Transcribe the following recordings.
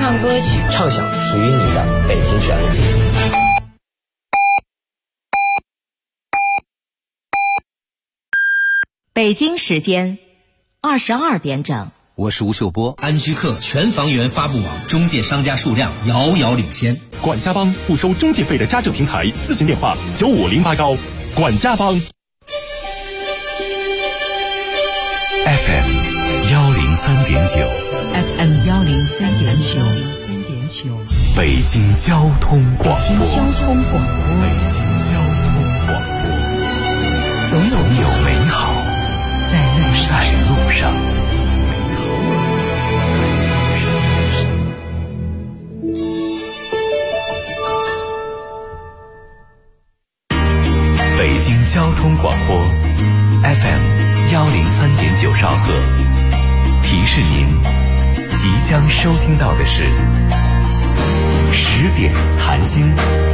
唱歌曲， 畅想属于你的北京旋律。 北京时间22点整。 我是吴秀波。 安居客全房源发布网中介商家数量遥遥领先。 管家帮不收中介费的家政平台，咨询电话9508管家帮。 FM 103.9 FM 103.9 北京交通广播。 北京交通广播，总有美好在路上。 北京交通广播 FM 103.9兆赫，提示您即将收听到的是10点谈心。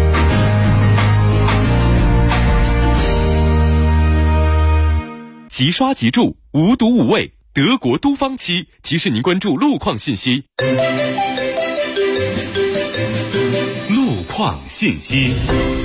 即刷即住，无毒无味，德国都方漆提示您关注路况信息。路况信息。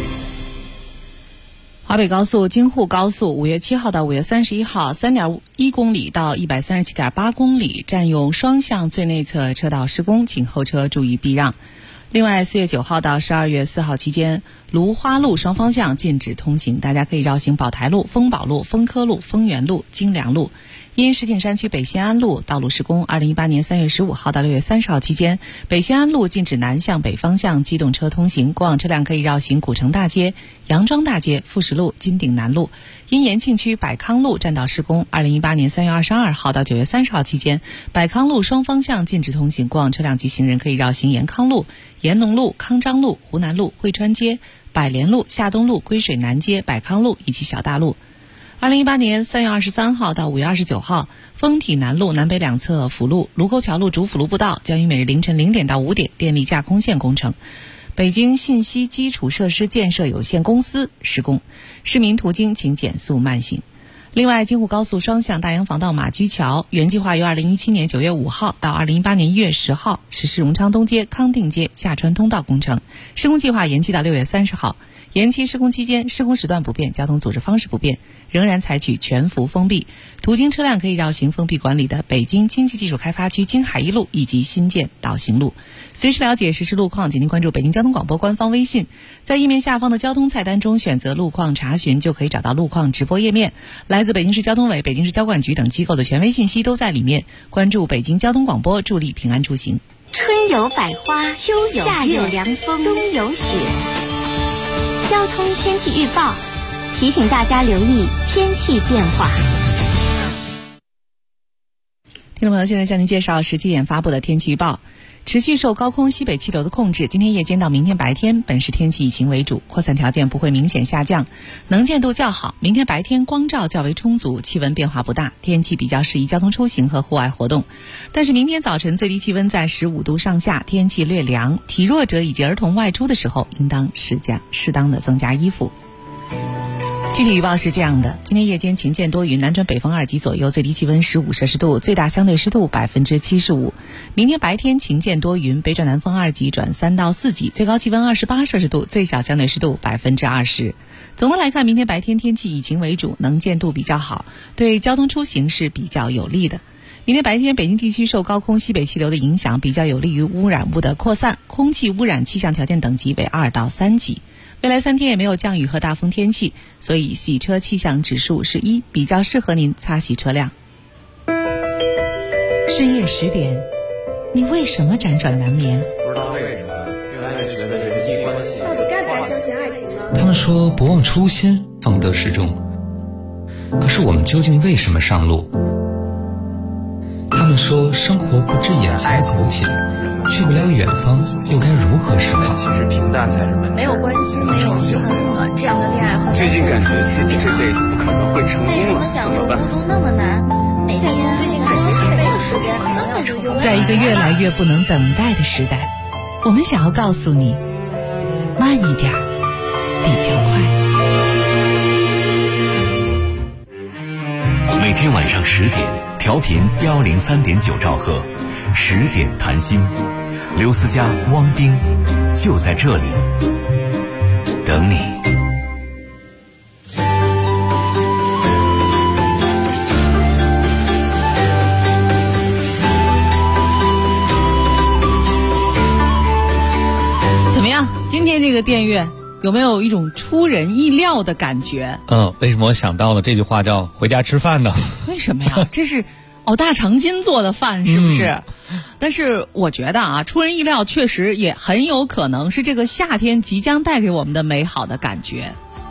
华北高速京沪高速5月7号到5月31号 3.1 公里到 137.8 公里占用双向最内侧车道施工，请后车注意避让。另外4月9号到12月4号期间，芦花路双方向禁止通行，大家可以绕行宝台路、丰宝路、丰科路、丰源路、金良路。因石景山区北新安路道路施工，2018年3月15号到6月30号期间，北新安路禁止南向北方向机动车通行，过往车辆可以绕行古城大街、杨庄大街、富石路、金鼎南路。因延庆区百康路占道施工，2018年3月22号到9月30号期间，百康路双方向禁止通行，过往车辆及行人可以绕行延康路、延农路、康章路、湖南路、汇川街、百联路、夏东路、归水南街、百康路以及小大路。2018年3月23号到5月29号，丰体南路南北两侧辅路、卢沟桥路主辅路步道将于每日凌晨0点到5点电力架空线工程。北京信息基础设施建设有限公司施工，市民途经请减速慢行。另外，京沪高速双向大洋防道马驹桥原计划于2017年9月5号到2018年1月10号实施荣昌东街、康定街下穿通道工程，施工计划延期到6月30号。延期施工期间，施工时段不变，交通组织方式不变，仍然采取全幅封闭，途经车辆可以绕行封闭管理的北京经济技术开发区京海一路以及新建导行路。随时了解实时路况，请您关注北京交通广播官方微信，在页面下方的交通菜单中选择路况查询，就可以找到路况直播页面。来自北京市交通委、北京市交管局等机构的权威信息都在里面。关注北京交通广播，助力平安出行。 春有百花，秋有夏有凉风，冬有雪。交通天气预报提醒大家留意天气变化。 听众朋友，现在向您介绍17点发布的天气预报。持续受高空西北气流的控制，今天夜间到明天白天本市天气以晴为主，扩散条件不会明显下降，能见度较好。明天白天光照较为充足，气温变化不大，天气比较适宜交通出行和户外活动。但是明天早晨最低气温在15度上下，天气略凉，体弱者以及儿童外出的时候应当适当的增加衣服。具体预报是这样的：今天夜间晴间多云，南转北风2级左右，最低气温15摄氏度，最大相对湿度75%。明天白天晴间多云，北转南风2级转3到4级，最高气温28摄氏度，最小相对湿度20%。总的来看，明天白天天气以晴为主，能见度比较好，对交通出行是比较有利的。明天白天，北京地区受高空西北气流的影响，比较有利于污染物的扩散，空气污染气象条件等级为2到3级。未来3天也没有降雨和大风天气，所以洗车气象指数是1，比较适合您擦洗车辆。深夜10点，你为什么辗转难眠？ 不知道为什么，越来越觉得人际关系到底该不该相信爱情呢？ 他们说不忘初心，方得始终。可是我们究竟为什么上路？他们说生活不止眼前苟且，去不了远方，又该如何是好？ 其实平淡才是本质。 没有关系，没有遗憾，这样的恋爱会。 最近感觉自己这辈子不可能会成功了，怎么办？ 读那么难，每天最近感觉这辈子时间根本就用不了。 在一个越来越不能等待的时代，我们想要告诉你，慢一点，比较快。 每天晚上10点，调频103.9兆赫，10点谈心。 刘思佳、汪冰就在这里等你。 怎么样？今天这个电乐有没有一种出人意料的感觉？ 为什么我想到了这句话叫回家吃饭呢？ 为什么呀？这是大长今做的饭是不是？但是我觉得啊，出人意料确实也很有可能是这个夏天即将带给我们的美好的感觉。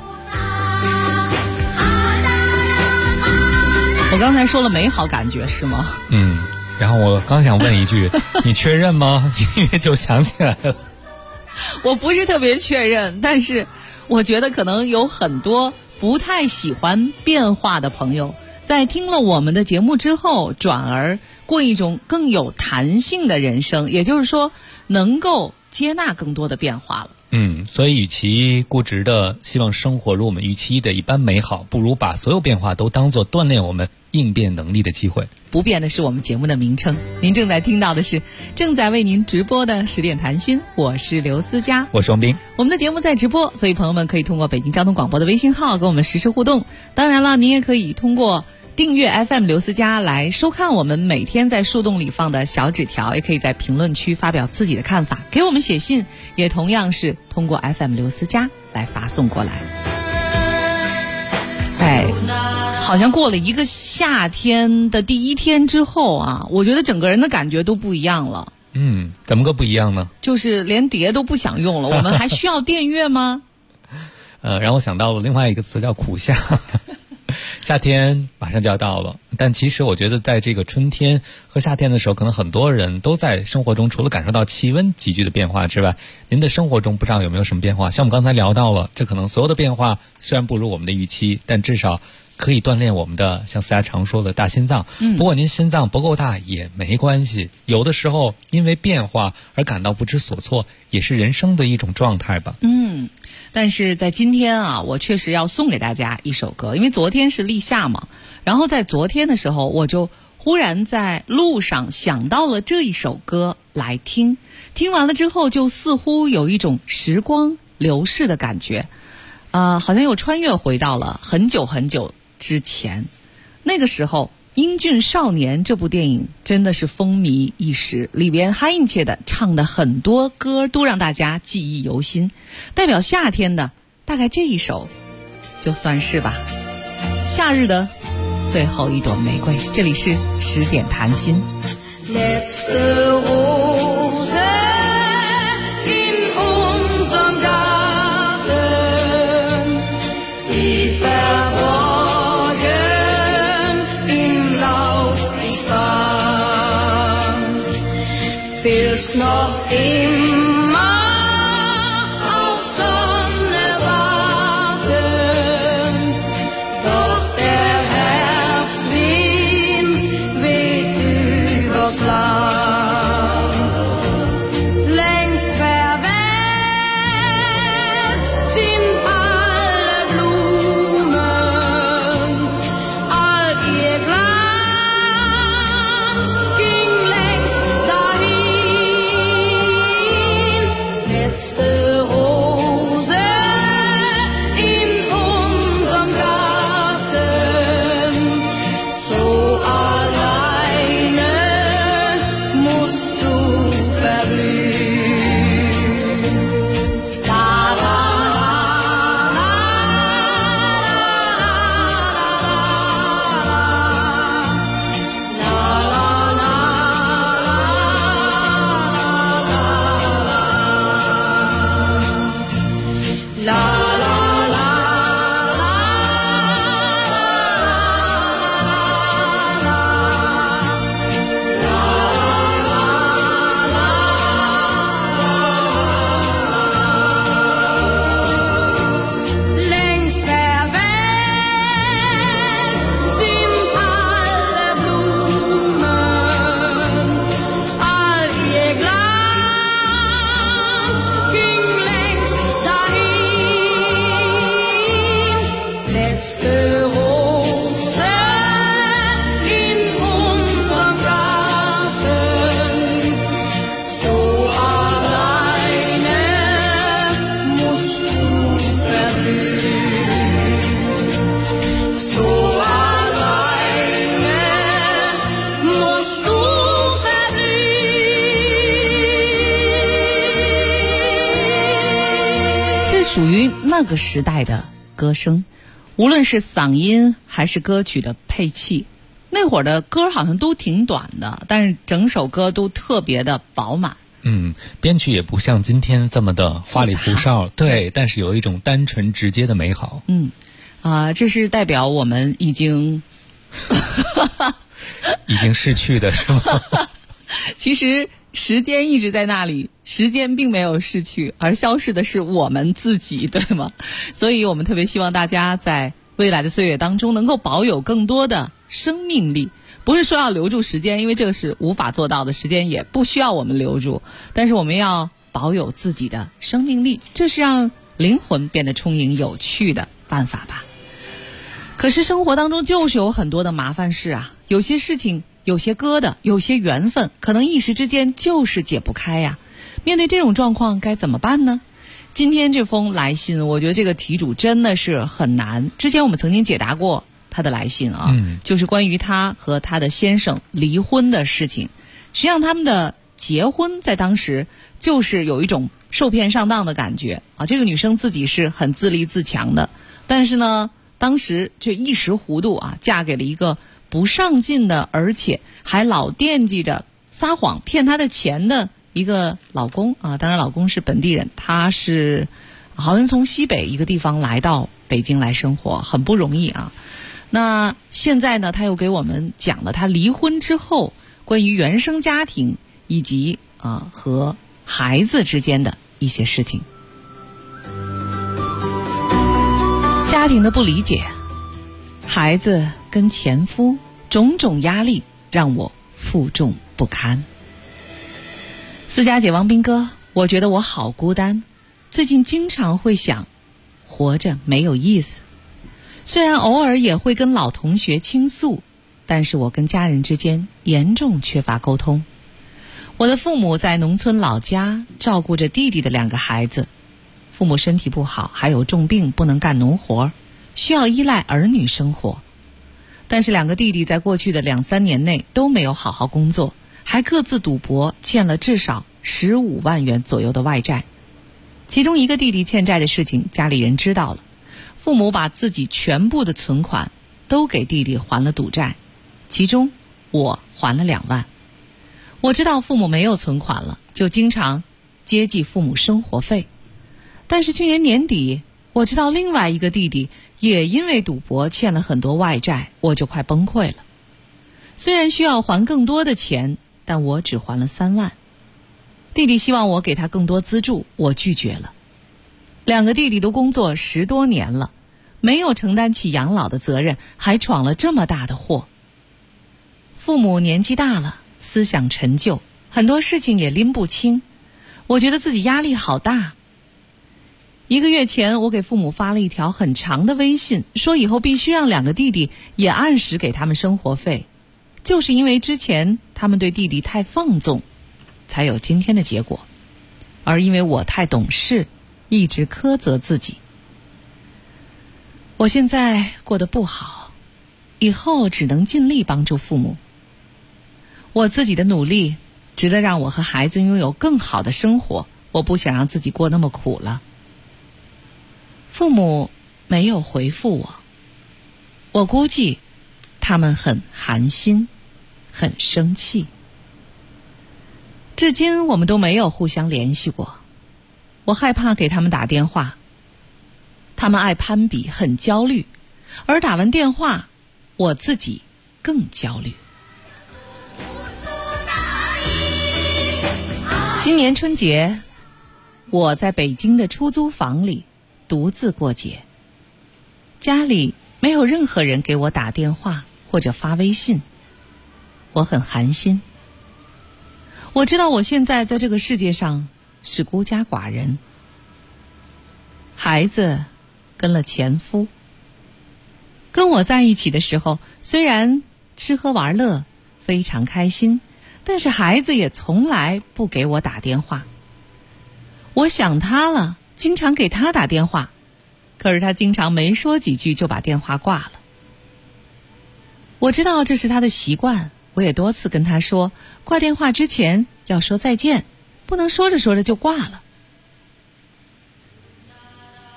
我刚才说了美好感觉是吗？ 然后我刚想问一句你确认吗？音乐就想起来了。 我不是特别确认，但是我觉得可能有很多不太喜欢变化的朋友在听了我们的节目之后，转而过一种更有弹性的人生，也就是说能够接纳更多的变化了。 所以与其固执的希望生活如我们预期的一般美好，不如把所有变化都当作锻炼我们应变能力的机会。 不变的是我们节目的名称。您正在听到的是正在为您直播的10点谈心，我是刘思佳， 我是王斌。 我们的节目在直播，所以朋友们可以通过北京交通广播的微信号跟我们实时互动。当然了，您也可以通过订阅 FM 刘思佳来收看我们每天在树洞里放的小纸条，也可以在评论区发表自己的看法，给我们写信，也同样是通过 FM 刘思佳来发送过来。好像过了一个夏天的第一天之后啊，我觉得整个人的感觉都不一样了。 怎么个不一样呢？ 就是连碟都不想用了，我们还需要电乐吗？ 让我想到了另外一个词叫苦夏。夏天马上就要到了，但其实我觉得在这个春天和夏天的时候，可能很多人都在生活中除了感受到气温急剧的变化之外，您的生活中不知道有没有什么变化。像我们刚才聊到了，这可能所有的变化虽然不如我们的预期，但至少可以锻炼我们的像思佳常说的大心脏。不过您心脏不够大也没关系，有的时候因为变化而感到不知所措，也是人生的一种状态吧。 但是在今天啊，我确实要送给大家一首歌，因为昨天是立夏嘛，然后在昨天的时候，我就忽然在路上想到了这一首歌来听，听完了之后就似乎有一种时光流逝的感觉，好像又穿越回到了很久很久之前。那个时候《英俊少年》这部电影真的是风靡一时，里边哈印切的唱的很多歌都让大家记忆犹新，代表夏天的大概这一首就算是吧。夏日的最后一朵玫瑰，这里是10点谈心。 Letzte Rose in unserem Garten, die verborgen im Laub ich fand, willst noch immer auf Sonne warten, doch der Herbstwind weht übers Land. Längst verwelkt sind alle Blumen, all ihr Glanz ging längst dahin. 属于那个时代的歌声，无论是嗓音还是歌曲的配器，那会儿的歌好像都挺短的，但是整首歌都特别的饱满。 编曲也不像今天这么的花里胡哨，对，但是有一种单纯直接的美好。 这是代表我们已经逝去的是吗？ 其实时间一直在那里，时间并没有逝去，而消逝的是我们自己，对吗？所以我们特别希望大家在未来的岁月当中能够保有更多的生命力。不是说要留住时间，因为这个是无法做到的，时间也不需要我们留住，但是我们要保有自己的生命力，这是让灵魂变得充盈有趣的办法吧。可是生活当中就是有很多的麻烦事啊，有些事情，有些疙瘩，有些缘分，可能一时之间就是解不开呀。面对这种状况该怎么办呢？今天这封来信，我觉得这个题主真的是很难。之前我们曾经解答过他的来信啊，就是关于他和他的先生离婚的事情。实际上他们的结婚在当时就是有一种受骗上当的感觉啊。这个女生自己是很自立自强的，但是呢当时却一时糊涂啊，嫁给了一个不上进的，而且还老惦记着撒谎骗她的钱的一个老公啊。当然老公是本地人，他是好像从西北一个地方来到北京来生活，很不容易啊。那现在呢，他又给我们讲了他离婚之后关于原生家庭以及和孩子之间的一些事情。家庭的不理解，孩子跟前夫种种压力让我负重不堪。私家姐王斌哥，我觉得我好孤单，最近经常会想活着没有意思。虽然偶尔也会跟老同学倾诉，但是我跟家人之间严重缺乏沟通。我的父母在农村老家照顾着弟弟的2个孩子，父母身体不好，还有重病，不能干农活，需要依赖儿女生活。但是2个弟弟在过去的2-3年内都没有好好工作，还各自赌博，欠了至少15万元左右的外债。其中一个弟弟欠债的事情家里人知道了，父母把自己全部的存款都给弟弟还了赌债，其中我还了2万。我知道父母没有存款了，就经常接济父母生活费。但是去年年底，我知道另外一个弟弟也因为赌博欠了很多外债，我就快崩溃了。虽然需要还更多的钱，但我只还了3万。弟弟希望我给他更多资助，我拒绝了。2个弟弟都工作10多年了，没有承担起养老的责任，还闯了这么大的祸。父母年纪大了，思想陈旧，很多事情也拎不清，我觉得自己压力好大。1个月前，我给父母发了一条很长的微信，说以后必须让2个弟弟也按时给他们生活费，就是因为之前他们对弟弟太放纵，才有今天的结果。而因为我太懂事，一直苛责自己。我现在过得不好，以后只能尽力帮助父母。我自己的努力值得让我和孩子拥有更好的生活，我不想让自己过那么苦了。父母没有回复我，我估计他们很寒心，很生气。至今我们都没有互相联系过，我害怕给他们打电话，他们爱攀比，很焦虑，而打完电话，我自己更焦虑。今年春节，我在北京的出租房里独自过节，家里没有任何人给我打电话或者发微信，我很寒心。我知道我现在在这个世界上是孤家寡人，孩子跟了前夫，跟我在一起的时候，虽然吃喝玩乐非常开心，但是孩子也从来不给我打电话。我想他了，经常给他打电话，可是他经常没说几句就把电话挂了。我知道这是他的习惯，我也多次跟他说，挂电话之前要说再见，不能说着说着就挂了。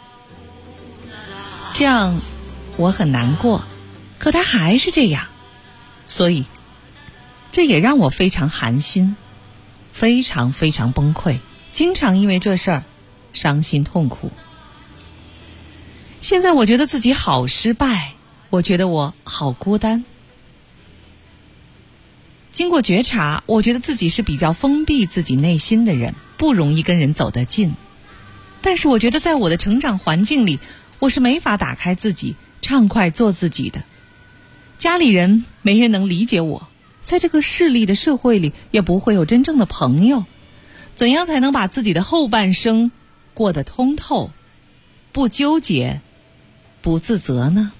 这样我很难过，可他还是这样，所以这也让我非常寒心，非常非常崩溃，经常因为这事儿伤心痛苦。现在我觉得自己好失败，我觉得我好孤单。经过觉察，我觉得自己是比较封闭自己内心的人，不容易跟人走得近。但是我觉得在我的成长环境里，我是没法打开自己，畅快做自己的。家里人没人能理解我，在这个势利的社会里也不会有真正的朋友。怎样才能把自己的后半生过得通透，不纠结，不自责呢？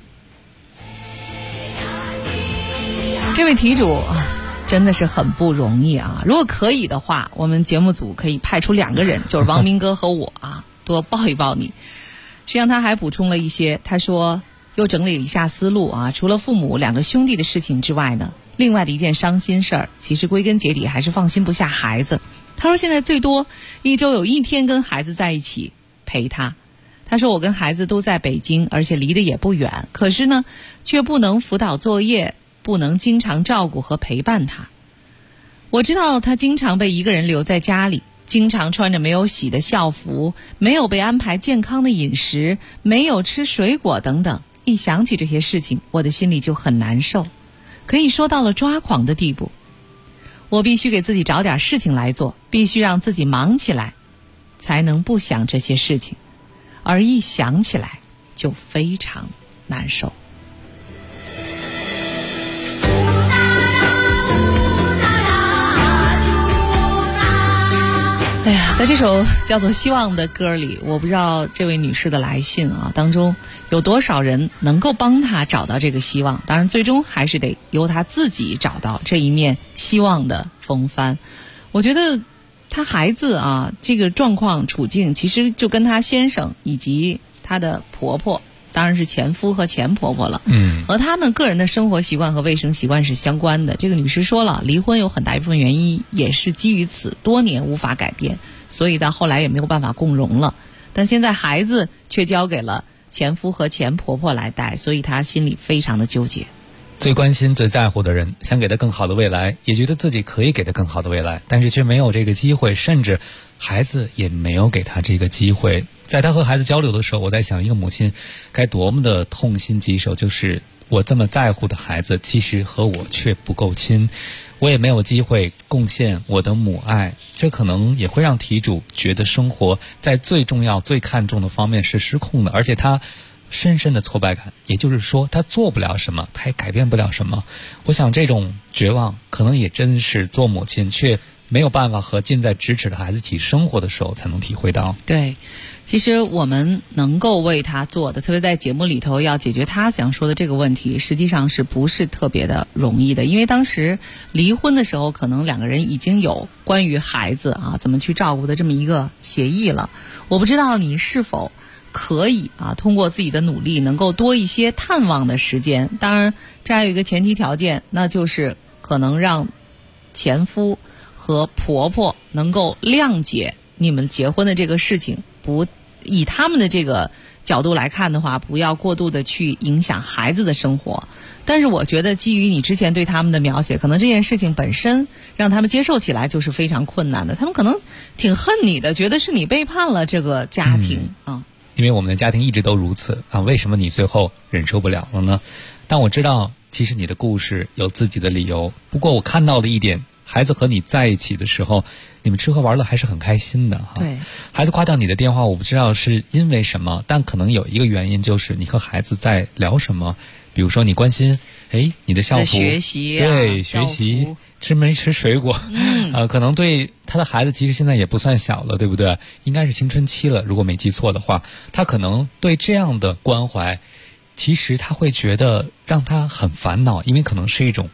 这位题主真的是很不容易啊！如果可以的话，我们节目组可以派出2个人，就是王明哥和我多抱一抱你。实际上他还补充了一些，他说又整理了一下思路除了父母2个兄弟的事情之外呢，另外的一件伤心事儿，其实归根结底还是放心不下孩子。他说现在最多1周有1天跟孩子在一起陪他。他说我跟孩子都在北京，而且离得也不远，可是呢却不能辅导作业，不能经常照顾和陪伴他。我知道他经常被一个人留在家里，经常穿着没有洗的校服，没有被安排健康的饮食，没有吃水果等等。一想起这些事情，我的心里就很难受，可以说到了抓狂的地步。我必须给自己找点事情来做，必须让自己忙起来，才能不想这些事情，而一想起来就非常难受。哎呀，在这首叫做《希望》的歌里，我不知道这位女士的来信当中有多少人能够帮她找到这个希望。当然最终还是得由她自己找到这一面希望的风帆。我觉得她孩子这个状况处境其实就跟她先生以及她的婆婆，当然是前夫和前婆婆了，和他们个人的生活习惯和卫生习惯是相关的。这个女士说了，离婚有很大一部分原因也是基于此，多年无法改变，所以到后来也没有办法共融了。但现在孩子却交给了前夫和前婆婆来带，所以她心里非常的纠结。 最关心最在乎的人，想给他更好的未来，也觉得自己可以给他更好的未来，但是却没有这个机会，甚至孩子也没有给他这个机会。在他和孩子交流的时候，我在想一个母亲该多么的痛心疾首，就是我这么在乎的孩子，其实和我却不够亲，我也没有机会贡献我的母爱。这可能也会让题主觉得生活在最重要最看重的方面是失控的，而且他深深的挫败感，也就是说他做不了什么，他也改变不了什么。我想这种绝望可能也真是做母亲却没有办法和近在咫尺的孩子一起生活的时候才能体会到。 对，其实我们能够为他做的，特别在节目里头要解决他想说的这个问题，实际上是不是特别的容易的。因为当时离婚的时候，可能2个人已经有关于孩子怎么去照顾的这么一个协议了。我不知道你是否可以通过自己的努力能够多一些探望的时间。当然这还有一个前提条件，那就是可能让前夫和婆婆能够谅解你们结婚的这个事情，不以他们的这个角度来看的话，不要过度的去影响孩子的生活。但是我觉得基于你之前对他们的描写，可能这件事情本身让他们接受起来就是非常困难的。他们可能挺恨你的，觉得是你背叛了这个家庭因为我们的家庭一直都如此为什么你最后忍受不了了呢？但我知道其实你的故事有自己的理由。不过我看到的一点，孩子和你在一起的时候，你们吃喝玩乐还是很开心的对， 孩子挂掉你的电话，我不知道是因为什么，但可能有一个原因，就是你和孩子在聊什么。比如说你关心你的校服学习对学习吃没吃水果可能对他的孩子其实现在也不算小了，对不对？应该是青春期了，如果没记错的话。他可能对这样的关怀，其实他会觉得让他很烦恼，因为可能是一种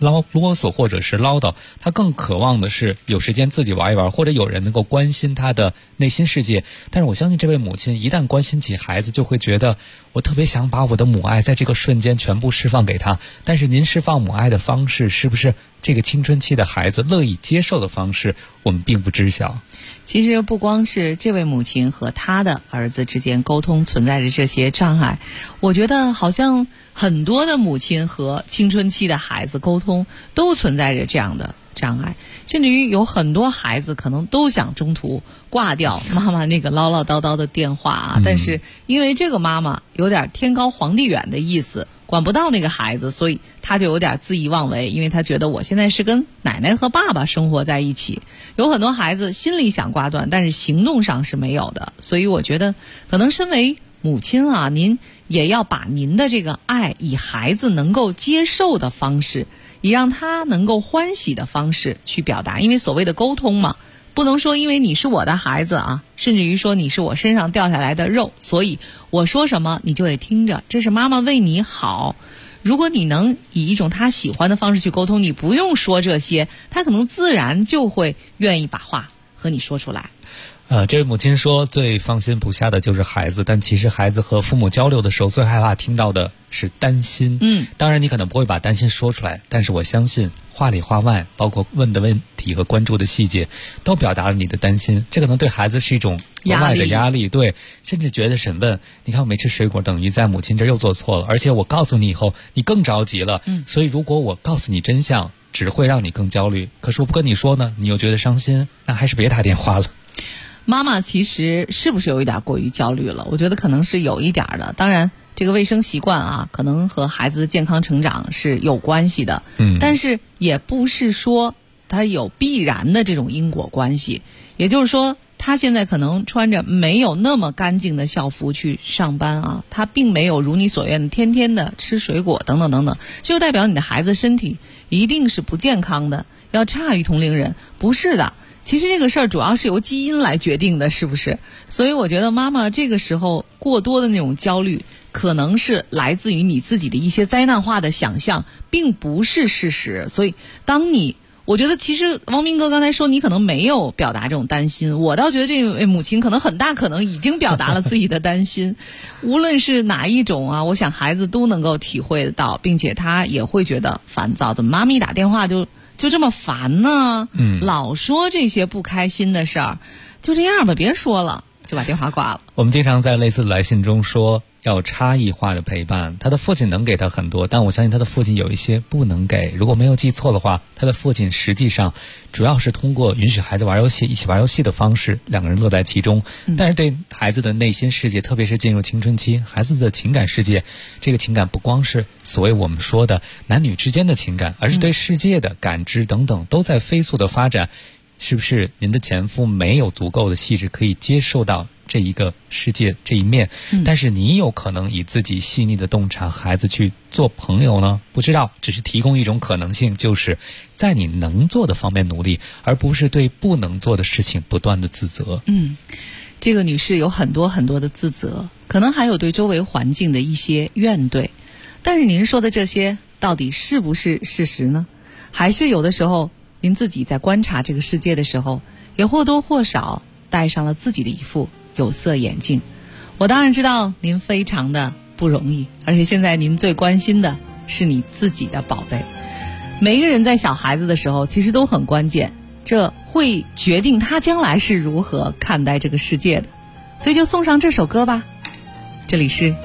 啰嗦或者是唠叨，他更渴望的是有时间自己玩一玩，或者有人能够关心他的内心世界。但是我相信这位母亲一旦关心起孩子，就会觉得我特别想把我的母爱在这个瞬间全部释放给他。但是您释放母爱的方式是不是这个青春期的孩子乐意接受的方式，我们并不知晓。 其实不光是这位母亲和她的儿子之间沟通存在着这些障碍，我觉得好像很多的母亲和青春期的孩子沟通都存在着这样的障碍，甚至于有很多孩子可能都想中途挂掉妈妈那个唠唠叨叨的电话啊，但是因为这个妈妈有点天高皇帝远的意思，管不到那个孩子，所以他就有点恣意妄为，因为他觉得我现在是跟奶奶和爸爸生活在一起。有很多孩子心里想挂断，但是行动上是没有的。所以我觉得可能身为母亲啊，您也要把您的这个爱以孩子能够接受的方式，以让他能够欢喜的方式去表达。因为所谓的沟通嘛，不能说因为你是我的孩子啊，甚至于说你是我身上掉下来的肉，所以我说什么你就得听着，这是妈妈为你好。如果你能以一种他喜欢的方式去沟通，你不用说这些，他可能自然就会愿意把话和你说出来。 这位母亲说最放心不下的就是孩子，但其实孩子和父母交流的时候最害怕听到的是担心。当然你可能不会把担心说出来，但是我相信话里话外，包括问的问题和关注的细节，都表达了你的担心。这可能对孩子是一种额外的压力，对，甚至觉得审问，你看我没吃水果，等于在母亲这儿又做错了，而且我告诉你以后，你更着急了。所以如果我告诉你真相，只会让你更焦虑。可是我不跟你说呢，你又觉得伤心，那还是别打电话了。 妈妈其实是不是有一点过于焦虑了？我觉得可能是有一点的。当然这个卫生习惯啊，可能和孩子的健康成长是有关系的，但是也不是说它有必然的这种因果关系。也就是说他现在可能穿着没有那么干净的校服去上班啊，他并没有如你所愿的天天的吃水果等等等等，就代表你的孩子身体一定是不健康的，要差于同龄人。不是的，其实这个事儿主要是由基因来决定的，是不是？所以我觉得妈妈这个时候过多的那种焦虑，可能是来自于你自己的一些灾难化的想象，并不是事实。所以我觉得其实王明哥刚才说你可能没有表达这种担心，我倒觉得这位母亲可能很大可能已经表达了自己的担心。无论是哪一种啊，我想孩子都能够体会得到，并且他也会觉得烦躁，怎么妈咪打电话就这么烦呢？老说这些不开心的事儿，就这样吧，别说了，就把电话挂了。 我们经常在类似的来信中说要差异化的陪伴，他的父亲能给他很多，但我相信他的父亲有一些不能给。如果没有记错的话，他的父亲实际上主要是通过允许孩子玩游戏，一起玩游戏的方式，两个人乐在其中。但是对孩子的内心世界，特别是进入青春期，孩子的情感世界，这个情感不光是所谓我们说的男女之间的情感，而是对世界的感知等等都在飞速的发展。是不是您的前夫没有足够的细致可以接受到这一个世界这一面，但是你有可能以自己细腻的洞察和孩子去做朋友呢？不知道，只是提供一种可能性，就是在你能做的方面努力，而不是对不能做的事情不断的自责。 这个女士有很多很多的自责，可能还有对周围环境的一些怨怼，但是您说的这些到底是不是事实呢？还是有的时候您自己在观察这个世界的时候，也或多或少戴上了自己的一副有色眼镜。我当然知道您非常的不容易，而且现在您最关心的是你自己的宝贝。每一个人在小孩子的时候其实都很关键，这会决定他将来是如何看待这个世界的。所以就送上这首歌吧，这里是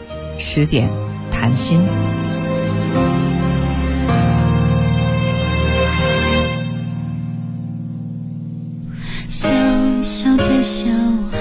10点谈心。 小小的小孩，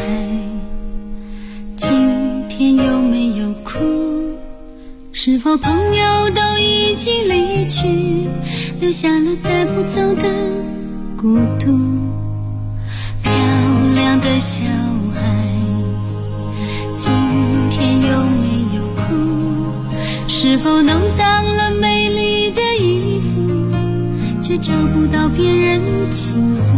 今天有没有哭？是否朋友都已经离去，留下了带不走的孤独？漂亮的小孩，今天有没有哭？是否弄脏了美丽的衣服，却找不到别人倾诉？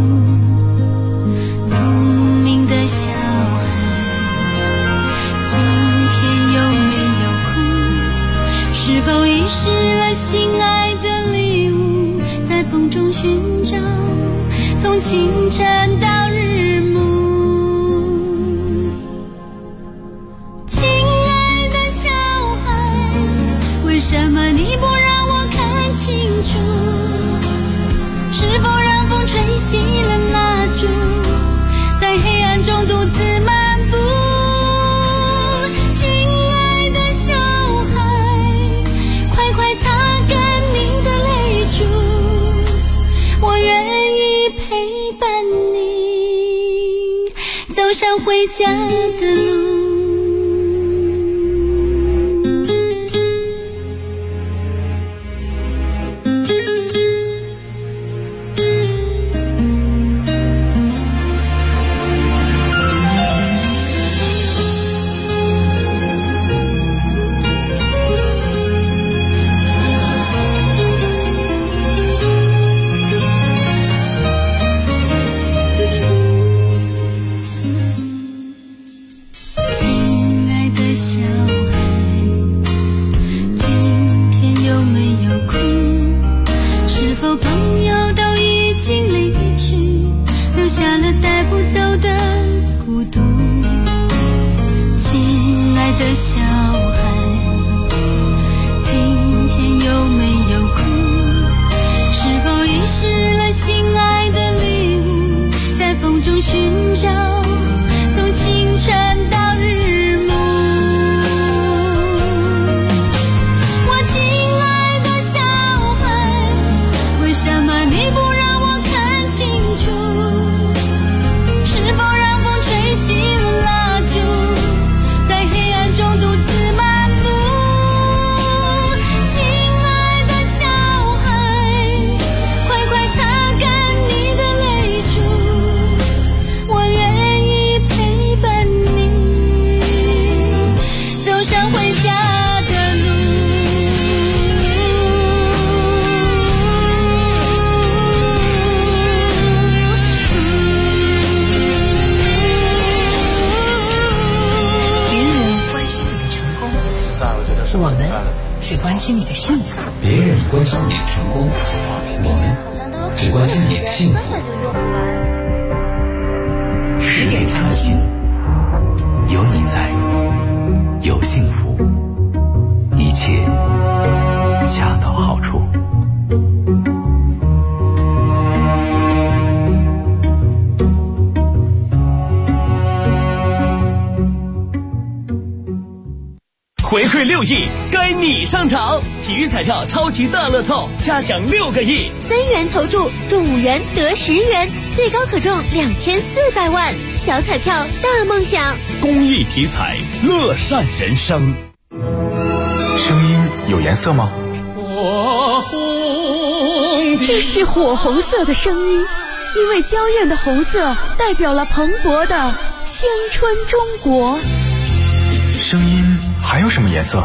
小孩，今天有没有哭？是否遗失了心爱的礼物？ 走上回家的路。 我们是关心你的幸福， 别人关心你的成功，我们只关心你的幸福。 10点插心， 有你在，有幸福，一切恰到好处。 回馈6亿，该你上场！体育彩票超级大乐透，加奖6个亿 ，3元投注中5元得10元，最高可中2400万。小彩票大梦想， 公益体彩，乐善人生。 声音有颜色吗？ 这是火红色的声音，因为娇艳的红色代表了蓬勃的青春中国。 声音还有什么颜色？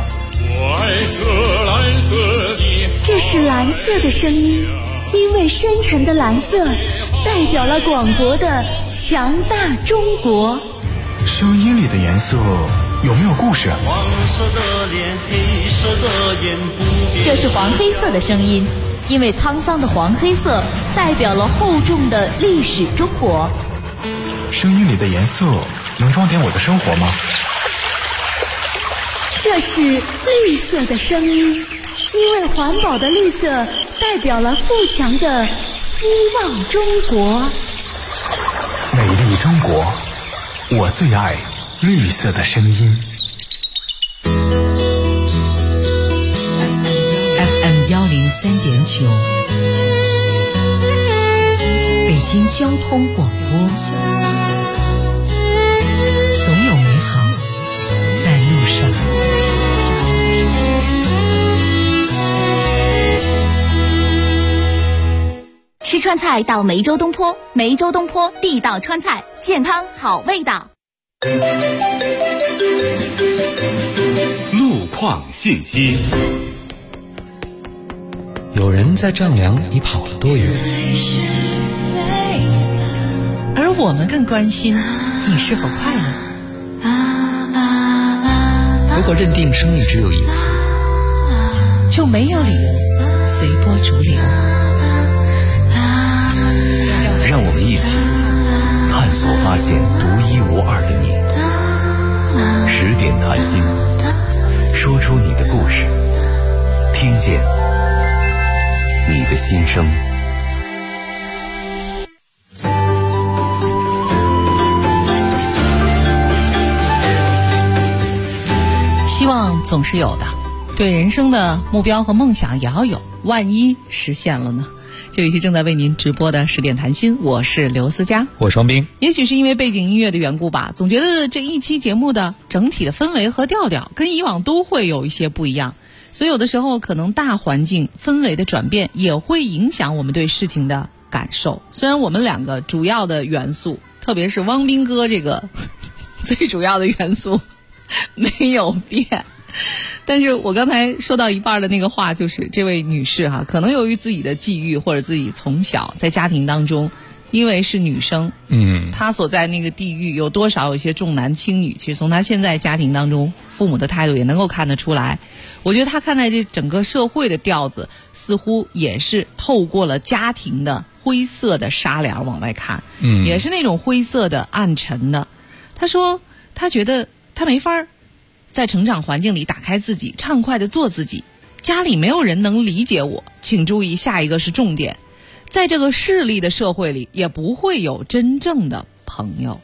这是蓝色的声音，因为深沉的蓝色代表了广博的强大中国。 声音里的颜色有没有故事？ 黄色的脸，黑色的眼，不变。 这是黄黑色的声音，因为沧桑的黄黑色代表了厚重的历史中国。 声音里的颜色能装点我的生活吗？ 这是绿色的声音，因为环保的绿色代表了富强的希望中国。 美丽中国，我最爱绿色的声音。 FM 103.9，北京交通广播，总有美好在路上。 吃川菜到梅州东坡，梅州东坡地道川菜，健康好味道。 路况信息。 有人在丈量你跑了多远， 而我们更关心你是否快乐。 如果认定生命只有一次， 就没有理由随波逐流。 让我们一起探索发现独一无二的你。10点谈心，说出你的故事，听见你的心声。 希望总是有的，对人生的目标和梦想也要有，万一实现了呢？ 这里是正在为您直播的10点谈心，我是刘思佳， 我是双冰。 也许是因为背景音乐的缘故吧，总觉得这一期节目的整体的氛围和调调跟以往都会有一些不一样，所以有的时候可能大环境氛围的转变也会影响我们对事情的感受。虽然我们两个主要的元素，特别是汪斌哥这个最主要的元素没有变，但是我刚才说到一半的那个话，就是这位女士哈，可能由于自己的际遇或者自己从小在家庭当中，因为是女生，她所在那个地域有多少有一些重男轻女，其实从她现在家庭当中父母的态度也能够看得出来。我觉得她看待这整个社会的调子，似乎也是透过了家庭的灰色的纱帘往外看，也是那种灰色的暗沉的。她说她觉得她没法在成长环境里打开自己，畅快地做自己，家里没有人能理解我。请注意，下一个是重点，在这个势利的社会里也不会有真正的朋友。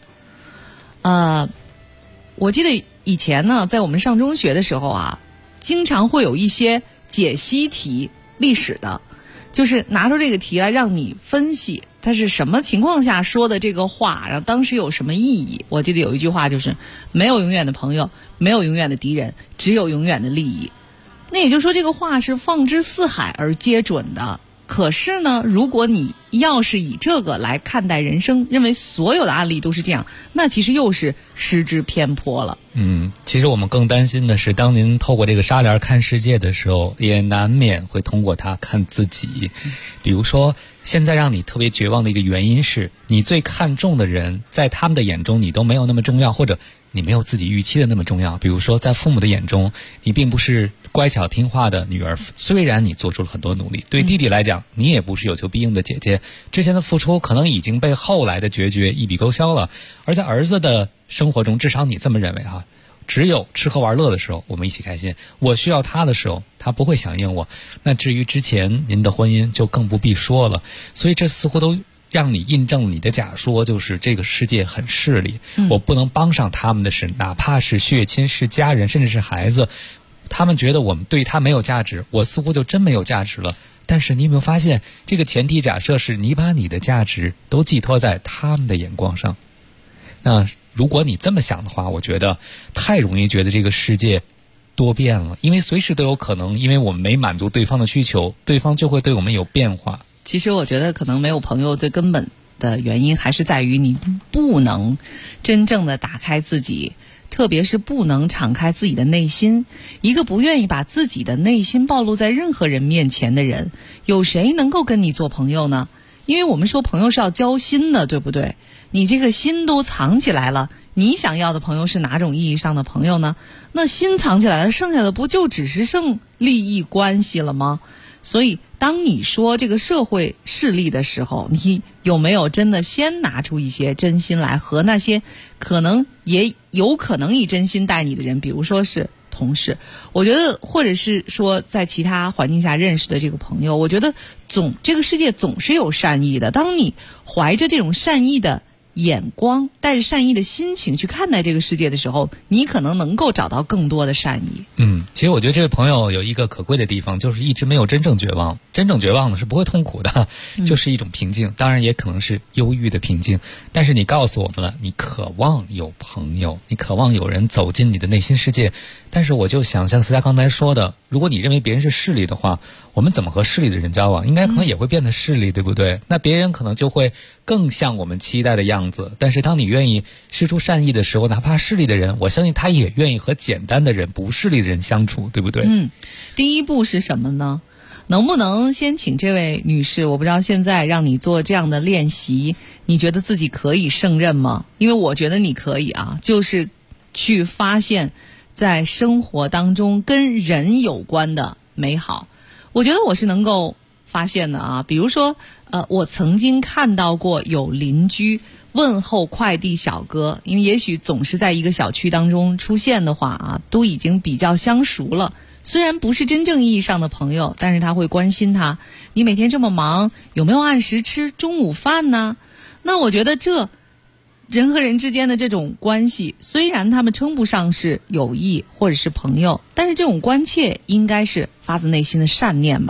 我记得以前呢，在我们上中学的时候啊，经常会有一些解析题，历史的，就是拿出这个题来让你分析他是什么情况下说的这个话，然后当时有什么意义。我记得有一句话就是没有永远的朋友，没有永远的敌人，只有永远的利益。那也就是说这个话是放之四海而皆准的。可是呢，如果你要是以这个来看待人生，认为所有的案例都是这样，那其实又是失之偏颇了。 其实我们更担心的是，当您透过这个纱帘看世界的时候，也难免会通过它看自己。比如说，现在让你特别绝望的一个原因是，你最看重的人，在他们的眼中你都没有那么重要，或者你没有自己预期的那么重要。比如说，在父母的眼中，你并不是乖巧听话的女儿，虽然你做出了很多努力。对弟弟来讲，你也不是有求必应的姐姐，之前的付出可能已经被后来的决绝一笔勾销了。而在儿子的生活中，至少你这么认为哈，只有吃喝玩乐的时候我们一起开心，我需要他的时候他不会响应我。那至于之前您的婚姻就更不必说了。所以这似乎都让你印证你的假说，就是这个世界很势利，我不能帮上他们的事，哪怕是血亲是家人甚至是孩子，他们觉得我们对他没有价值，我似乎就真没有价值了。但是你有没有发现，这个前提假设是你把你的价值都寄托在他们的眼光上。那如果你这么想的话，我觉得太容易觉得这个世界多变了，因为随时都有可能，因为我们没满足对方的需求，对方就会对我们有变化。 其实我觉得可能没有朋友最根本的原因还是在于你不能真正的打开自己，特别是不能敞开自己的内心。一个不愿意把自己的内心暴露在任何人面前的人，有谁能够跟你做朋友呢？因为我们说朋友是要交心的，对不对？你这个心都藏起来了，你想要的朋友是哪种意义上的朋友呢？那心藏起来了，剩下的不就只是剩利益关系了吗？所以当你说这个社会势利的时候，你有没有真的先拿出一些真心来，和那些可能也有可能以真心待你的人，比如说是同事，我觉得或者是说在其他环境下认识的这个朋友，我觉得这个世界总是有善意的。当你怀着这种善意的眼光，带着善意的心情去看待这个世界的时候，你可能能够找到更多的善意。 其实我觉得这位朋友有一个可贵的地方，就是一直没有真正绝望。真正绝望呢是不会痛苦的，就是一种平静，当然也可能是忧郁的平静。但是你告诉我们了，你渴望有朋友，你渴望有人走进你的内心世界。但是我就想像思佳刚才说的，如果你认为别人是势利的话，我们怎么和势利的人交往？应该可能也会变得势利，对不对？那别人可能就会更像我们期待的样子。但是当你愿意施出善意的时候，哪怕势利的人，我相信他也愿意和简单的人、不势利的人相处，对不对？ 第一步是什么呢？能不能先请这位女士，我不知道现在让你做这样的练习，你觉得自己可以胜任吗？因为我觉得你可以啊，就是去发现在生活当中跟人有关的美好。我觉得我是能够发现的啊，比如说我曾经看到过有邻居问候快递小哥，因为也许总是在一个小区当中出现的话啊，都已经比较相熟了。虽然不是真正意义上的朋友，但是他会关心他，你每天这么忙，有没有按时吃中午饭呢？那我觉得这人和人之间的这种关系，虽然他们称不上是友谊或者是朋友，但是这种关切应该是发自内心的善念吧。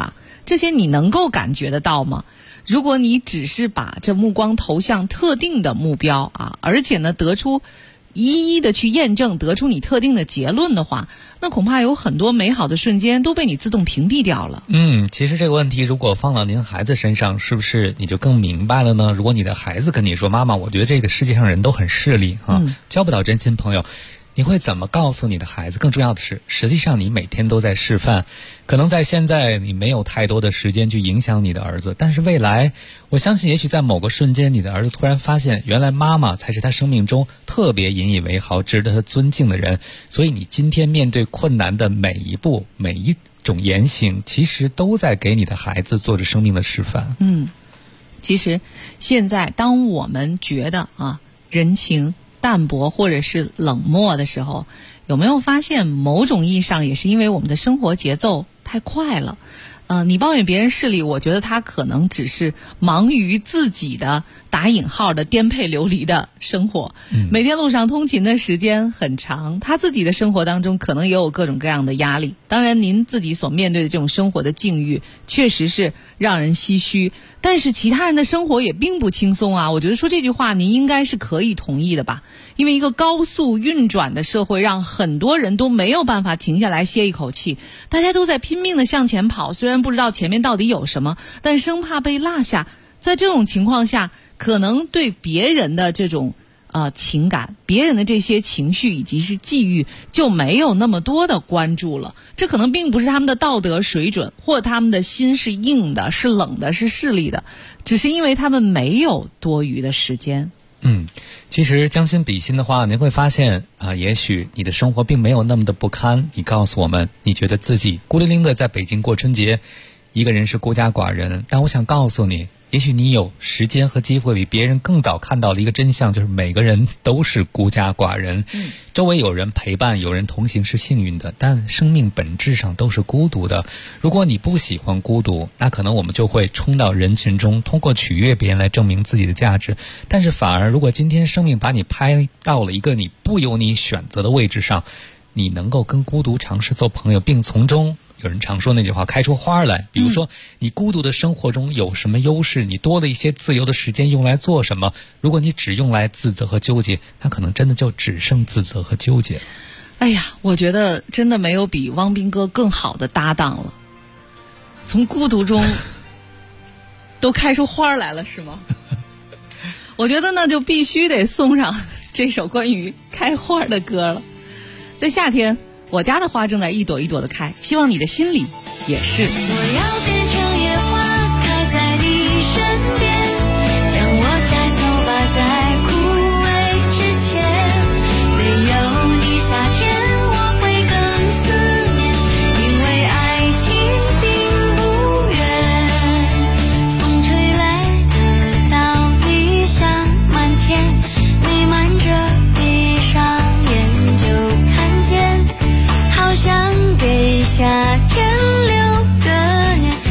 这些你能够感觉得到吗？如果你只是把这目光投向特定的目标啊，而且呢得出一一的去验证，得出你特定的结论的话，那恐怕有很多美好的瞬间都被你自动屏蔽掉了。 其实这个问题如果放到您孩子身上，是不是你就更明白了呢？如果你的孩子跟你说，妈妈，我觉得这个世界上人都很势利啊，交不到真心朋友，你会怎么告诉你的孩子？更重要的是，实际上你每天都在示范。可能在现在你没有太多的时间去影响你的儿子，但是未来我相信也许在某个瞬间，你的儿子突然发现原来妈妈才是他生命中特别引以为豪值得他尊敬的人。所以你今天面对困难的每一步每一种言行，其实都在给你的孩子做着生命的示范。 其实现在当我们觉得人情淡薄或者是冷漠的时候，有没有发现某种意义上也是因为我们的生活节奏太快了？你抱怨别人势利，我觉得他可能只是忙于自己的打引号的颠沛流离的生活，每天路上通勤的时间很长，他自己的生活当中可能也有各种各样的压力。当然您自己所面对的这种生活的境遇确实是让人唏嘘，但是其他人的生活也并不轻松啊。我觉得说这句话您应该是可以同意的吧，因为一个高速运转的社会让很多人都没有办法停下来歇一口气，大家都在拼命的向前跑，虽然不知道前面到底有什么，但生怕被落下。在这种情况下，可能对别人的这种情感，别人的这些情绪以及是际遇就没有那么多的关注了。这可能并不是他们的道德水准，或他们的心是硬的，是冷的，是势利的，只是因为他们没有多余的时间。 其实将心比心的话，您会发现也许你的生活并没有那么的不堪。你告诉我们，你觉得自己孤零零的在北京过春节，一个人是孤家寡人，但我想告诉你，也许你有时间和机会比别人更早看到了一个真相，就是每个人都是孤家寡人。周围有人陪伴，有人同行是幸运的，但生命本质上都是孤独的。如果你不喜欢孤独，那可能我们就会冲到人群中，通过取悦别人来证明自己的价值。但是反而如果今天生命把你拍到了一个你不由你选择的位置上，你能够跟孤独尝试做朋友，并从中，有人常说那句话，开出花来。比如说你孤独的生活中有什么优势，你多了一些自由的时间用来做什么。如果你只用来自责和纠结，那可能真的就只剩自责和纠结。 哎呀，我觉得真的没有比汪斌哥更好的搭档了，从孤独中都开出花来了，是吗？我觉得那就必须得送上这首关于开花的歌了。在夏天，我家的花正在一朵一朵的开，希望你的心里也是。 我要变成野花，开在你身边，将我摘走吧，在枯萎之前。没有你夏天我会更思念，因为爱情并不远。风吹来的稻粒香满天，弥漫着闭上眼就看见，好像给夏天留个念，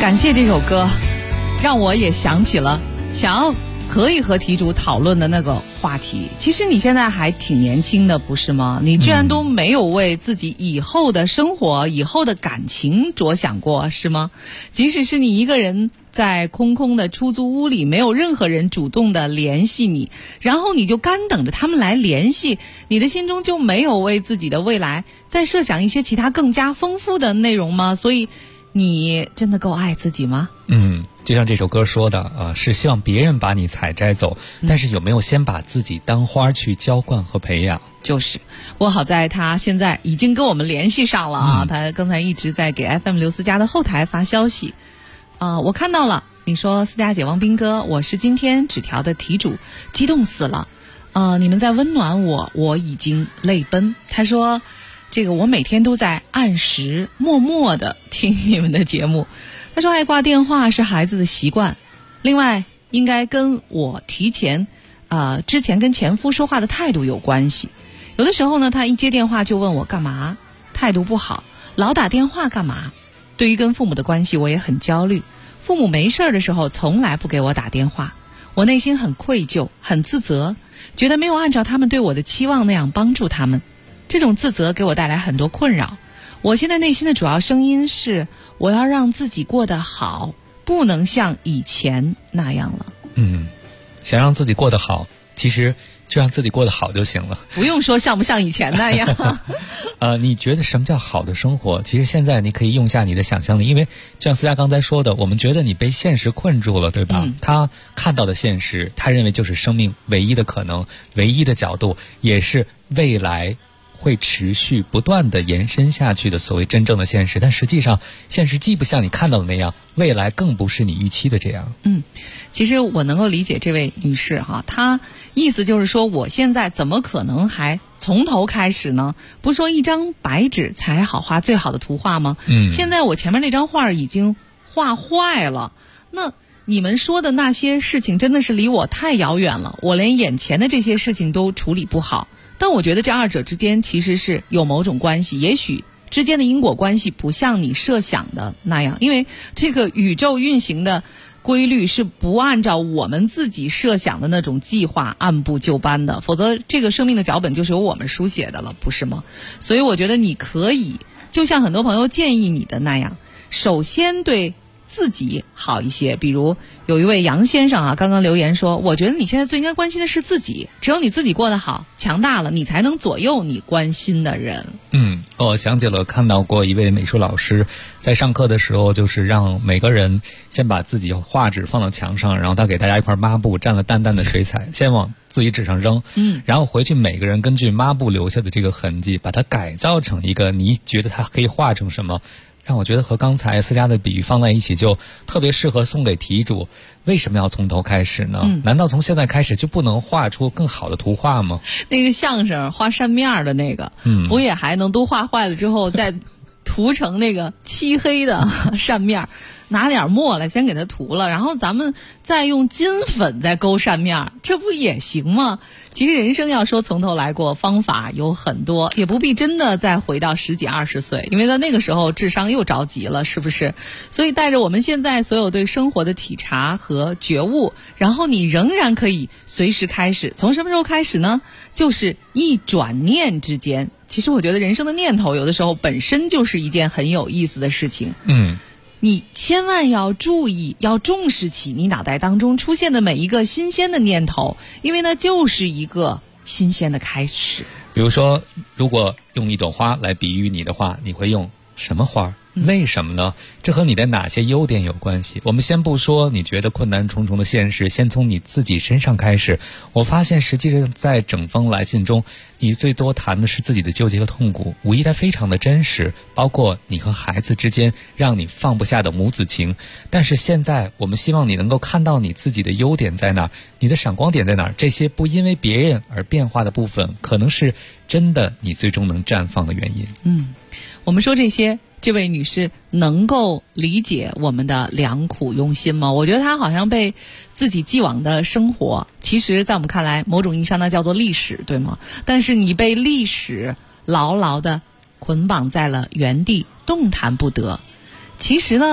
感谢这首歌，让我也想起了想要可以和题主讨论的那个话题。其实你现在还挺年轻的，不是吗？你居然都没有为自己以后的生活、以后的感情着想过，是吗？即使是你一个人在空空的出租屋里，没有任何人主动的联系你，然后你就干等着他们来联系，你的心中就没有为自己的未来再设想一些其他更加丰富的内容吗？所以你真的够爱自己吗？ 就像这首歌说的是希望别人把你采摘走，但是有没有先把自己当花去浇灌和培养？ 就是我好在他现在已经跟我们联系上了啊，他刚才一直在给 FM 刘思佳的后台发消息我看到了，你说思佳姐王斌哥，我是今天纸条的题主，激动死了你们在温暖我，我已经泪奔。他说这个我每天都在按时默默的听你们的节目。他说爱挂电话是孩子的习惯，另外应该跟我之前跟前夫说话的态度有关系。有的时候呢，他一接电话就问我干嘛，态度不好，老打电话干嘛。对于跟父母的关系我也很焦虑，父母没事的时候从来不给我打电话，我内心很愧疚，很自责，觉得没有按照他们对我的期望那样帮助他们。这种自责给我带来很多困扰。我现在内心的主要声音是，我要让自己过得好，不能像以前那样了。 想让自己过得好，其实就让自己过得好就行了， 不用说像不像以前那样。 你觉得什么叫好的生活？其实现在你可以用下你的想象力，因为就像思佳刚才说的，我们觉得你被现实困住了，对吧？他看到的现实，他认为就是生命唯一的可能，唯一的角度，也是未来会持续不断的延伸下去的所谓真正的现实。但实际上现实既不像你看到的那样，未来更不是你预期的这样。 其实我能够理解这位女士她意思就是说，我现在怎么可能还从头开始呢？不是说一张白纸才好画最好的图画吗？现在我前面那张画已经画坏了，那你们说的那些事情真的是离我太遥远了，我连眼前的这些事情都处理不好。但我觉得这二者之间其实是有某种关系，也许之间的因果关系不像你设想的那样，因为这个宇宙运行的规律是不按照我们自己设想的那种计划按部就班的，否则这个生命的脚本就是由我们书写的了，不是吗？所以我觉得你可以就像很多朋友建议你的那样，首先对自己好一些。比如有一位杨先生刚刚留言说，我觉得你现在最应该关心的是自己，只有你自己过得好强大了，你才能左右你关心的人。 我想起了看到过一位美术老师在上课的时候，就是让每个人先把自己画纸放到墙上，然后他给大家一块抹布蘸了淡淡的水彩，先往自己纸上扔，然后回去每个人根据抹布留下的这个痕迹，把它改造成一个你觉得它可以画成什么。让我觉得和刚才思佳的比喻放在一起，就特别适合送给题主。为什么要从头开始呢？难道从现在开始就不能画出更好的图画吗？ 那个相声画扇面的那个，不也还能都画坏了之后再涂成那个漆黑的扇面，拿点墨来先给它涂了，然后咱们再用金粉再勾扇面，这不也行吗？其实人生要说从头来过，方法有很多，也不必真的再回到10几20岁，因为在那个时候智商又着急了，是不是？所以带着我们现在所有对生活的体察和觉悟，然后你仍然可以随时开始。从什么时候开始呢？就是一转念之间。其实我觉得人生的念头有的时候本身就是一件很有意思的事情。你千万要注意，要重视起你脑袋当中出现的每一个新鲜的念头，因为那就是一个新鲜的开始。 比如说，如果用一朵花来比喻你的话，你会用什么花？为什么呢？这和你的哪些优点有关系？我们先不说你觉得困难重重的现实，先从你自己身上开始。我发现实际上在整封来信中，你最多谈的是自己的纠结和痛苦，无疑它非常的真实，包括你和孩子之间让你放不下的母子情。但是现在我们希望你能够看到你自己的优点在哪儿，你的闪光点在哪儿，这些不因为别人而变化的部分，可能是真的你最终能绽放的原因。 我们说这些，这位女士能够理解我们的良苦用心吗？我觉得她好像被自己既往的生活，其实在我们看来某种意义上那叫做历史，对吗？但是你被历史牢牢地捆绑在了原地，动弹不得。其实呢，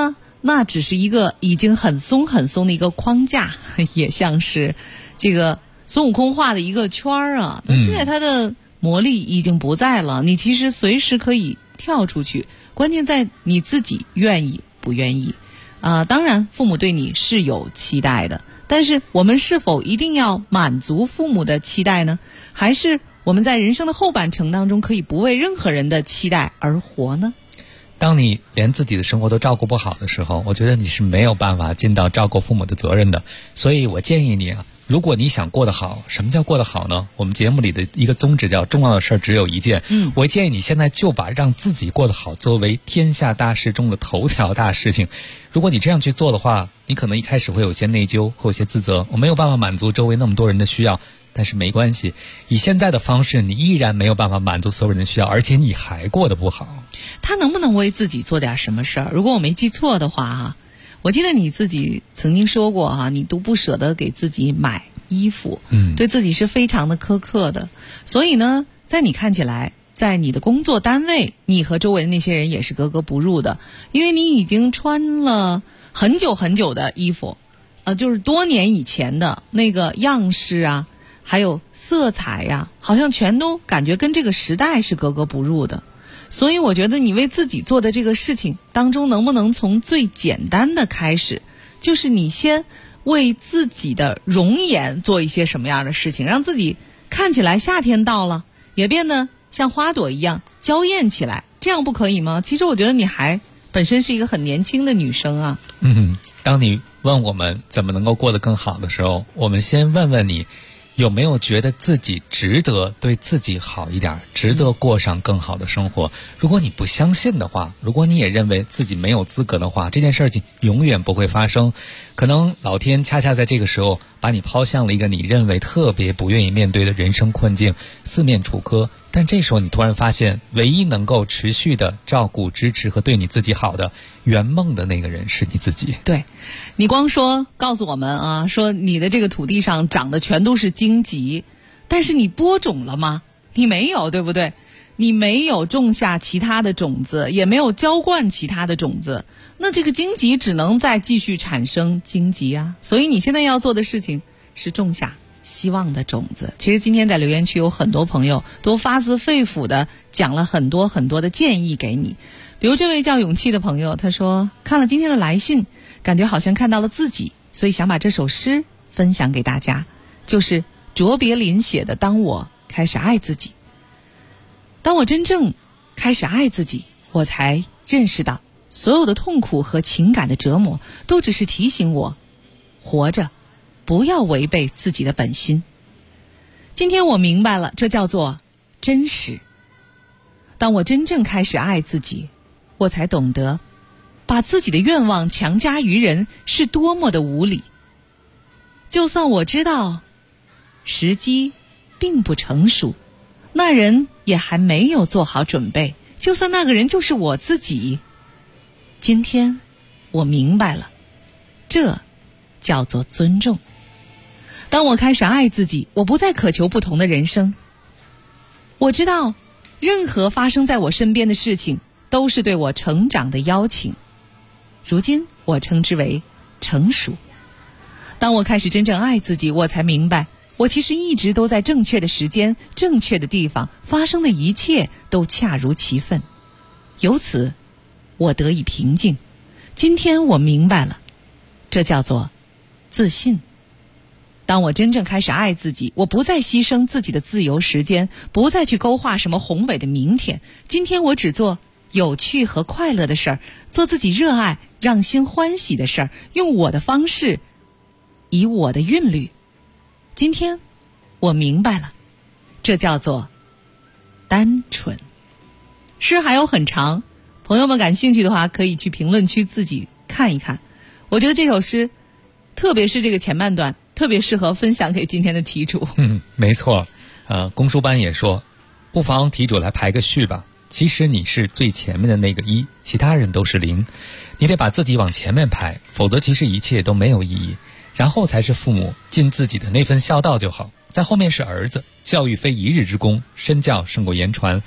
那只是一个已经很松很松的一个框架，也像是这个孙悟空画的一个圈啊。但现在它的魔力已经不在了，你其实随时可以跳出去，关键在你自己愿意不愿意。当然父母对你是有期待的，但是我们是否一定要满足父母的期待呢？还是我们在人生的后半程当中可以不为任何人的期待而活呢？ 当你连自己的生活都照顾不好的时候，我觉得你是没有办法尽到照顾父母的责任的。所以我建议你啊，如果你想过得好，什么叫过得好呢？我们节目里的一个宗旨叫重要的事儿只有一件。我建议你现在就把让自己过得好作为天下大事中的头条大事情。如果你这样去做的话，你可能一开始会有些内疚，会有些自责，我没有办法满足周围那么多人的需要。但是没关系，以现在的方式你依然没有办法满足所有人的需要，而且你还过得不好。 他能不能为自己做点什么事儿？如果我没记错的话我记得你自己曾经说过你都不舍得给自己买衣服，对自己是非常的苛刻的。所以呢，在你看起来，在你的工作单位，你和周围的那些人也是格格不入的，因为你已经穿了很久很久的衣服，就是多年以前的那个样式啊，还有色彩呀，好像全都感觉跟这个时代是格格不入的。所以我觉得你为自己做的这个事情当中，能不能从最简单的开始，就是你先为自己的容颜做一些什么样的事情，让自己看起来夏天到了也变得像花朵一样娇艳起来，这样不可以吗？其实我觉得你还本身是一个很年轻的女生啊。 当你问我们怎么能够过得更好的时候，我们先问问你有没有觉得自己值得对自己好一点，值得过上更好的生活。如果你不相信的话，如果你也认为自己没有资格的话，这件事情永远不会发生。可能老天恰恰在这个时候把你抛向了一个你认为特别不愿意面对的人生困境，四面楚歌。但这时候你突然发现，唯一能够持续的照顾、支持和对你自己好的圆梦的那个人是你自己。 对，你光说告诉我们说你的这个土地上长的全都是荆棘，但是你播种了吗？你没有，对不对？你没有种下其他的种子，也没有浇灌其他的种子，那这个荆棘只能再继续产生荆棘啊。所以你现在要做的事情是种下希望的种子。其实今天在留言区有很多朋友都发自肺腑的讲了很多很多的建议给你。比如这位叫勇气的朋友，他说看了今天的来信，感觉好像看到了自己，所以想把这首诗分享给大家，就是卓别林写的《当我开始爱自己》。当我真正开始爱自己，我才认识到所有的痛苦和情感的折磨都只是提醒我活着不要违背自己的本心。今天我明白了，这叫做真实。当我真正开始爱自己，我才懂得把自己的愿望强加于人是多么的无理。就算我知道时机并不成熟，那人也还没有做好准备，就算那个人就是我自己。今天我明白了，这叫做尊重。当我开始爱自己，我不再渴求不同的人生。我知道任何发生在我身边的事情都是对我成长的邀请，如今我称之为成熟。当我开始真正爱自己，我才明白，我其实一直都在正确的时间、正确的地方，发生的一切都恰如其分。由此我得以平静。今天我明白了，这叫做自信。当我真正开始爱自己，我不再牺牲自己的自由时间，不再去勾画什么宏伟的明天。今天我只做有趣和快乐的事儿，做自己热爱、让心欢喜的事儿，用我的方式，以我的韵律。今天我明白了，这叫做单纯。诗还有很长，朋友们感兴趣的话可以去评论区自己看一看。我觉得这首诗，特别是这个前半段，特别适合分享给今天的题主。 没错。公输班也说，不妨题主来排个序吧。其实你是最前面的那个1，其他人都是0。你得把自己往前面排，否则其实一切都没有意义。然后才是父母，尽自己的那份孝道就好。在后面是儿子，教育非一日之功，身教胜过言传。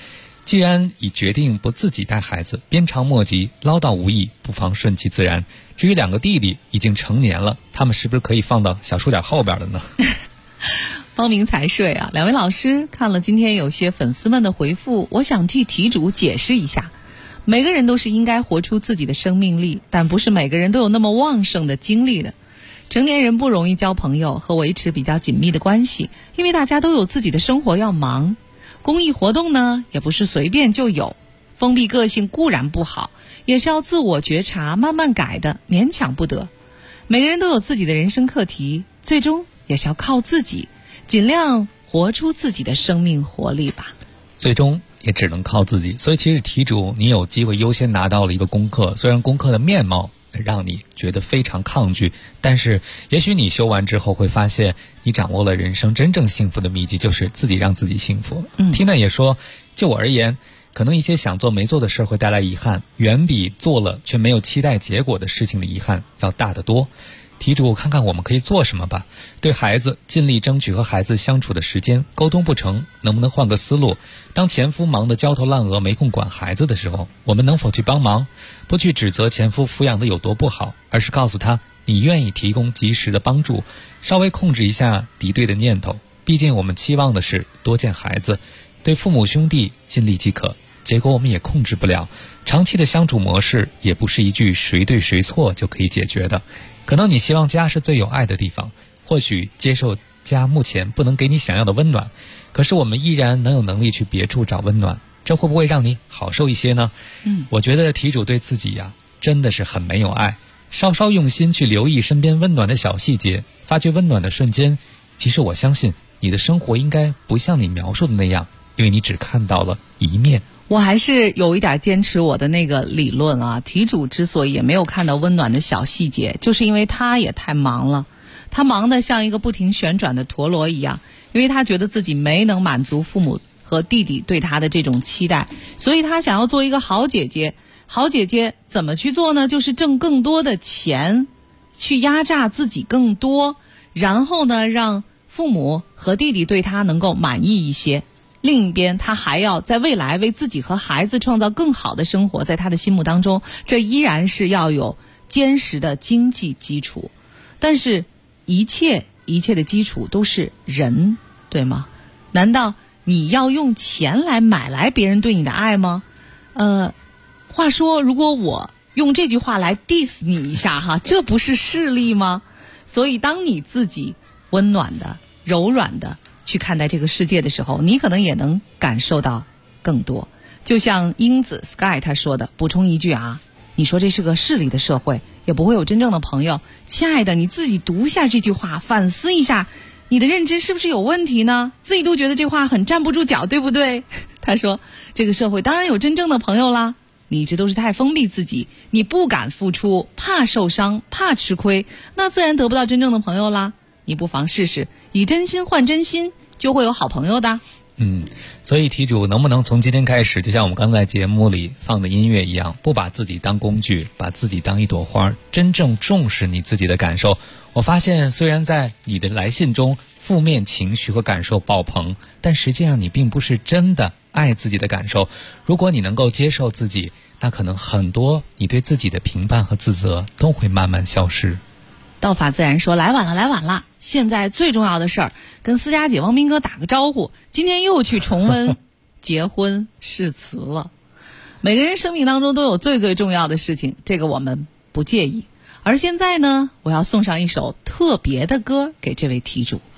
既然已决定不自己带孩子，鞭长莫及，唠叨无益，不妨顺其自然。至于2个弟弟已经成年了，他们是不是可以放到小数点后边了呢？ 方明才睡啊，两位老师看了今天有些粉丝们的回复，我想替题主解释一下。每个人都是应该活出自己的生命力，但不是每个人都有那么旺盛的精力的。成年人不容易交朋友和维持比较紧密的关系，因为大家都有自己的生活要忙。公益活动呢，也不是随便就有。封闭个性固然不好，也是要自我觉察，慢慢改的，勉强不得。每个人都有自己的人生课题，最终也是要靠自己，尽量活出自己的生命活力吧。 最终也只能靠自己。所以其实题主你有机会优先拿到了一个功课，虽然功课的面貌让你觉得非常抗拒，但是也许你修完之后会发现你掌握了人生真正幸福的秘籍，就是自己让自己幸福。Tina 也说，就我而言，可能一些想做没做的事会带来遗憾，远比做了却没有期待结果的事情的遗憾要大得多。题主看看我们可以做什么吧。对孩子尽力争取和孩子相处的时间，沟通不成能不能换个思路。当前夫忙得焦头烂额没空管孩子的时候，我们能否去帮忙，不去指责前夫抚养的有多不好，而是告诉他你愿意提供及时的帮助，稍微控制一下敌对的念头。毕竟我们期望的是多见孩子，对父母兄弟尽力即可，结果我们也控制不了。长期的相处模式也不是一句谁对谁错就可以解决的。可能你希望家是最有爱的地方，或许接受家目前不能给你想要的温暖，可是我们依然能有能力去别处找温暖，这会不会让你好受一些呢？我觉得题主对自己呀，真的是很没有爱。稍稍用心去留意身边温暖的小细节，发掘温暖的瞬间，其实我相信你的生活应该不像你描述的那样，因为你只看到了一面。 我还是有一点坚持我的那个理论啊，题主之所以也没有看到温暖的小细节，就是因为他也太忙了，他忙得像一个不停旋转的陀螺一样，因为他觉得自己没能满足父母和弟弟对他的这种期待，所以他想要做一个好姐姐。好姐姐怎么去做呢？就是挣更多的钱，去压榨自己更多，然后呢，让父母和弟弟对他能够满意一些。另一边，他还要在未来为自己和孩子创造更好的生活，在他的心目当中，这依然是要有坚实的经济基础。但是一切的基础都是人，对吗？难道你要用钱来买来别人对你的爱吗？话说，如果我用这句话来 diss 你一下哈，这不是势利吗？所以当你自己温暖的、柔软的去看待这个世界的时候，你可能也能感受到更多。就像英子 Sky 他说的，补充一句啊，你说这是个势利的社会，也不会有真正的朋友。亲爱的，你自己读一下这句话，反思一下你的认知是不是有问题呢？自己都觉得这话很站不住脚，对不对？他说这个社会当然有真正的朋友啦，你一直都是太封闭自己，你不敢付出，怕受伤，怕吃亏，那自然得不到真正的朋友啦。你不妨试试以真心换真心，就会有好朋友的。 所以题主能不能从今天开始，就像我们刚才节目里放的音乐一样，不把自己当工具，把自己当一朵花，真正重视你自己的感受。我发现虽然在你的来信中负面情绪和感受爆棚，但实际上你并不是真的爱自己的感受。如果你能够接受自己，那可能很多你对自己的评判和自责都会慢慢消失。 道法自然说，来晚了，现在最重要的事儿，跟思佳姐、汪斌哥打个招呼，今天又去重温结婚誓词了。每个人生命当中都有最最重要的事情，这个我们不介意。而现在呢，我要送上一首特别的歌给这位题主。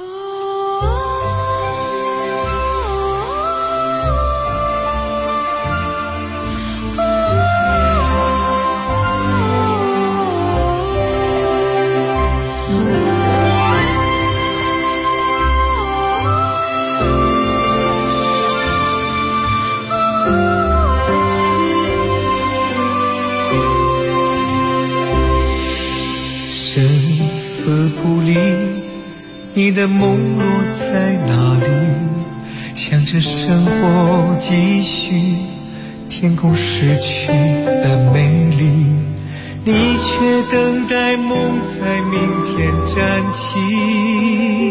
不离，你的梦落在哪里？向着生活继续，天空失去了美丽，你却等待梦在明天站起。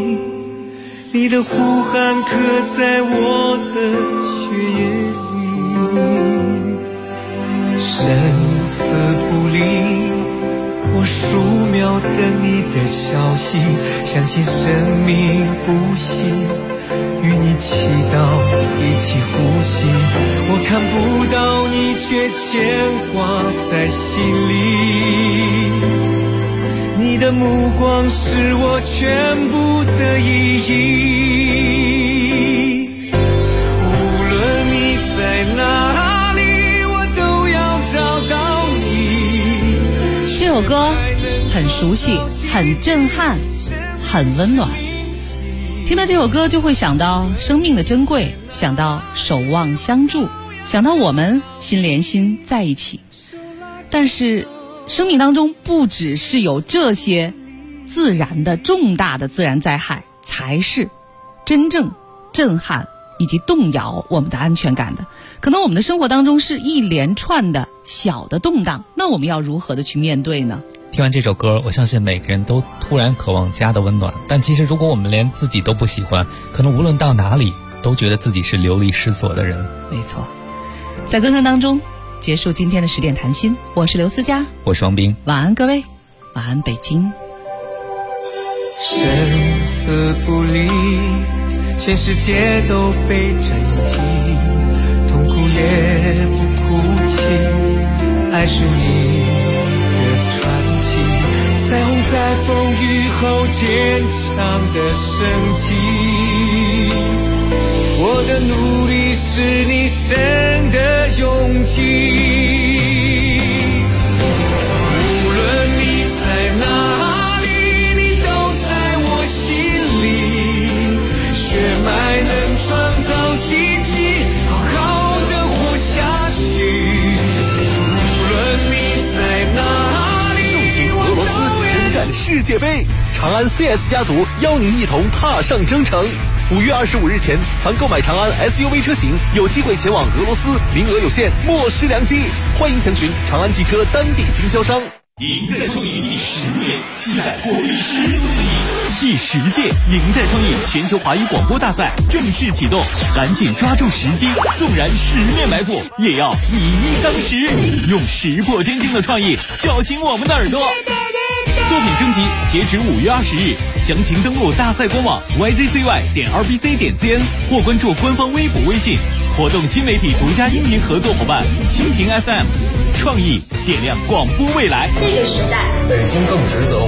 你的呼喊刻在我的血液里。 消息，相信生命不息，与你祈祷，一起呼吸。我看不到你，却牵挂在心里。你的目光是我全部的意义。无论你在哪里，我都要找到你。 这首歌很熟悉，很震撼，很温暖。听到这首歌就会想到生命的珍贵，想到守望相助，想到我们心连心在一起。但是生命当中不只是有这些自然的重大的自然灾害才是真正震撼以及动摇我们的安全感的，可能我们的生活当中是一连串的小的动荡，那我们要如何的去面对呢？ 听完这首歌，我相信每个人都突然渴望家的温暖，但其实如果我们连自己都不喜欢，可能无论到哪里都觉得自己是流离失所的人。 没错，在歌声当中结束今天的10点谈心，我是刘思佳， 我是王斌， 晚安各位，晚安北京。 生死不离，全世界都被沉寂，痛苦也不哭泣，爱是你的传奇，彩虹在风雨后坚强的升起，我的努力是你生的勇气。无论你在哪里，你都在我心里，血脉能创造奇迹，好好的活下去。无论你在哪里， 纵情俄罗斯，征战世界杯，长安 CS 家族邀您一同踏上征程。5月25日前，凡购买长安 SUV 车型，有机会前往俄罗斯，名额有限，莫失良机。欢迎详询长安汽车当地经销商。 赢在创意第10年，期待活力十足的你。第10届赢在创意全球华语广播大赛正式启动，赶紧抓住时机，纵然10面埋伏，也要以一当十，用石破天惊的创意叫醒我们的耳朵。作品征集截止5月20日，详情登录大赛官网 yzcy.rbc.cn 或关注官方微博微信。活动新媒体独家音频合作伙伴蜻蜓 FM， 创意点亮广播未来。 这个时代，北京更值得